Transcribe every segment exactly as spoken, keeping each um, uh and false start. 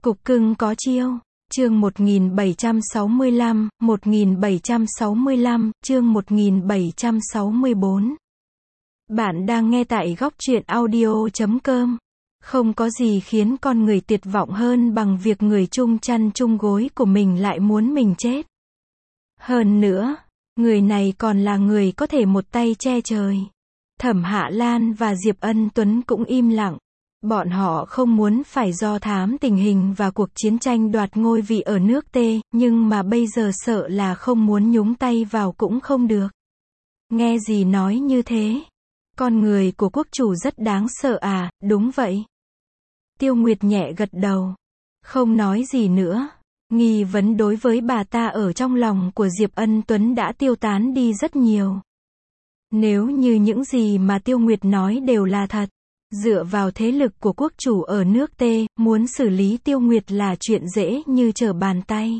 Cục cưng có chiêu. Chương một nghìn bảy trăm sáu mươi lăm, một nghìn bảy trăm sáu mươi lăm, chương một nghìn bảy trăm sáu mươi bốn. Bạn đang nghe tại góc truyện audio chấm com. Không có gì khiến con người tuyệt vọng hơn bằng việc người chung chăn chung gối của mình lại muốn mình chết. Hơn nữa, người này còn là người có thể một tay che trời. Thẩm Hạ Lan và Diệp Ân Tuấn cũng im lặng. Bọn họ không muốn phải do thám tình hình và cuộc chiến tranh đoạt ngôi vị ở nước T, nhưng mà bây giờ sợ là không muốn nhúng tay vào cũng không được. Nghe gì nói như thế? Con người của quốc chủ rất đáng sợ à? Đúng vậy. Tiêu Nguyệt nhẹ gật đầu. Không nói gì nữa. Nghi vấn đối với bà ta ở trong lòng của Diệp Ân Tuấn đã tiêu tán đi rất nhiều. Nếu như những gì mà Tiêu Nguyệt nói đều là thật, dựa vào thế lực của quốc chủ ở nước T, muốn xử lý Tiêu Nguyệt là chuyện dễ như trở bàn tay.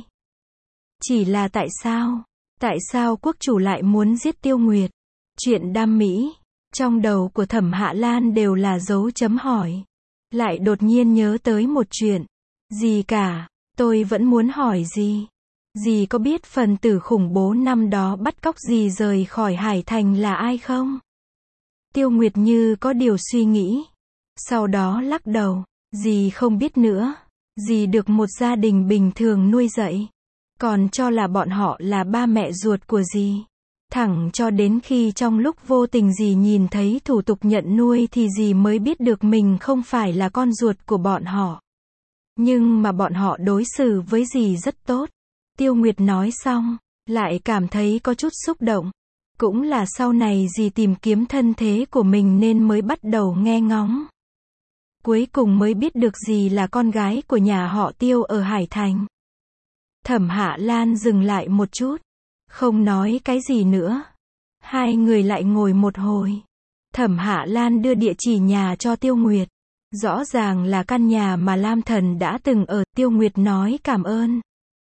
Chỉ là tại sao? Tại sao quốc chủ lại muốn giết Tiêu Nguyệt? Chuyện đam mỹ, trong đầu của Thẩm Hạ Lan đều là dấu chấm hỏi. Lại đột nhiên nhớ tới một chuyện. Gì cả? Tôi vẫn muốn hỏi gì? Dì có biết phần tử khủng bố năm đó bắt cóc dì rời khỏi Hải Thành là ai không? Tiêu Nguyệt như có điều suy nghĩ. Sau đó lắc đầu. Dì không biết nữa. Dì được một gia đình bình thường nuôi dạy. Còn cho là bọn họ là ba mẹ ruột của dì. Thẳng cho đến khi trong lúc vô tình dì nhìn thấy thủ tục nhận nuôi thì dì mới biết được mình không phải là con ruột của bọn họ. Nhưng mà bọn họ đối xử với dì rất tốt. Tiêu Nguyệt nói xong, lại cảm thấy có chút xúc động. Cũng là sau này dì tìm kiếm thân thế của mình nên mới bắt đầu nghe ngóng. Cuối cùng mới biết được dì là con gái của nhà họ Tiêu ở Hải Thành. Thẩm Hạ Lan dừng lại một chút, không nói cái gì nữa. Hai người lại ngồi một hồi. Thẩm Hạ Lan đưa địa chỉ nhà cho Tiêu Nguyệt. Rõ ràng là căn nhà mà Lam Thần đã từng ở. Tiêu Nguyệt nói cảm ơn.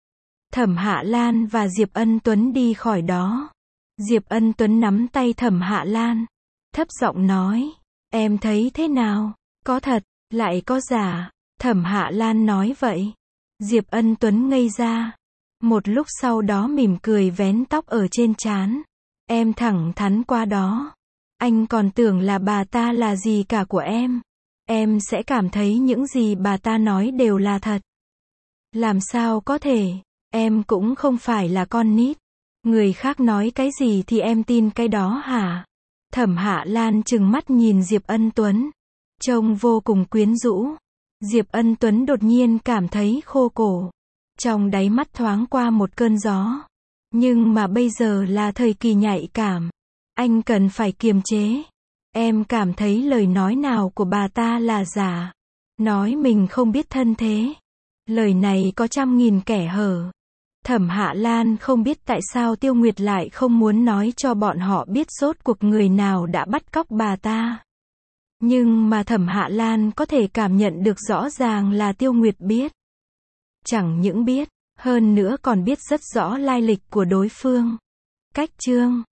Thẩm Hạ Lan và Diệp Ân Tuấn đi khỏi đó. Diệp Ân Tuấn nắm tay Thẩm Hạ Lan, thấp giọng nói, em thấy thế nào? Có thật, lại có giả? Thẩm Hạ Lan nói vậy. Diệp Ân Tuấn ngây ra. Một lúc sau đó mỉm cười vén tóc ở trên trán. Em thẳng thắn qua đó. Anh còn tưởng là bà ta là gì cả của em. Em sẽ cảm thấy những gì bà ta nói đều là thật. Làm sao có thể? Em cũng không phải là con nít. Người khác nói cái gì thì em tin cái đó hả? Thẩm Hạ Lan trừng mắt nhìn Diệp Ân Tuấn. Trông vô cùng quyến rũ. Diệp Ân Tuấn đột nhiên cảm thấy khô cổ. Trong đáy mắt thoáng qua một cơn gió. Nhưng mà bây giờ là thời kỳ nhạy cảm. Anh cần phải kiềm chế. Em cảm thấy lời nói nào của bà ta là giả. Nói mình không biết thân thế. Lời này có trăm nghìn kẻ hở. Thẩm Hạ Lan không biết tại sao Tiêu Nguyệt lại không muốn nói cho bọn họ biết rốt cuộc người nào đã bắt cóc bà ta. Nhưng mà Thẩm Hạ Lan có thể cảm nhận được rõ ràng là Tiêu Nguyệt biết. Chẳng những biết, hơn nữa còn biết rất rõ lai lịch của đối phương. Cách chương